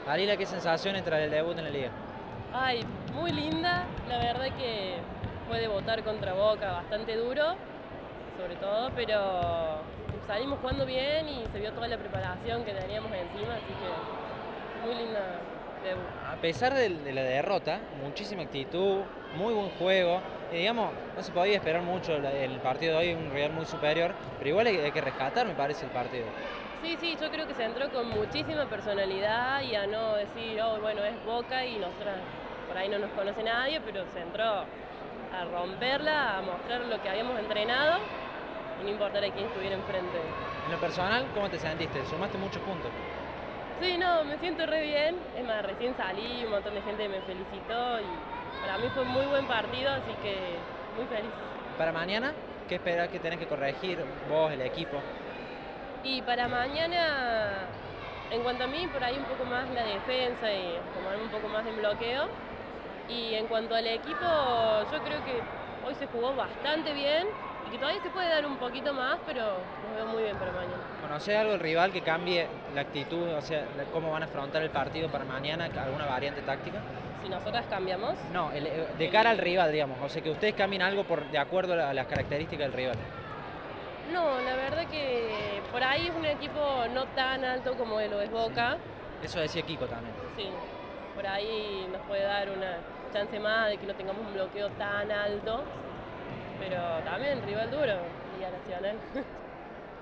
Arila, ¿qué sensaciones tras el debut en la liga? Ay, muy linda, la verdad que fue de votar contra Boca bastante duro, sobre todo, pero salimos jugando bien y se vio toda la preparación que teníamos encima, así que muy linda debut. A pesar de la derrota, muchísima actitud, muy buen juego. Digamos, no se podía esperar mucho el partido de hoy, un rival muy superior, pero igual hay que rescatar, me parece, el partido. Sí, sí, yo creo que se entró con muchísima personalidad y a no decir, oh, bueno, es Boca y nosotras por ahí no nos conoce nadie, pero se entró a romperla, a mostrar lo que habíamos entrenado y no importar a quién estuviera enfrente. En lo personal, ¿cómo te sentiste? Sumaste muchos puntos. Sí, no, me siento re bien. Es más, recién salí, un montón de gente me felicitó y para mí fue un muy buen partido, así que muy feliz. Para mañana, ¿qué esperas que tenés que corregir vos, el equipo? Y para mañana, en cuanto a mí, por ahí un poco más la defensa y tomarme un poco más en bloqueo. Y en cuanto al equipo, yo creo que hoy se jugó bastante bien y que todavía se puede dar un poquito más, pero nos veo muy bien para mañana. ¿Conocés algo del rival que cambie la actitud, o sea, cómo van a afrontar el partido para mañana, alguna variante táctica? Si nosotras cambiamos, No, de cara al el... rival, digamos, o sea, que ustedes cambien algo de acuerdo a las características del rival. No, la verdad que por ahí es un equipo no tan alto como lo es Sí. Boca. Eso decía Kiko también. Sí, por ahí nos puede dar una chance más de que no tengamos un bloqueo tan alto, pero también rival duro, Liga Nacional.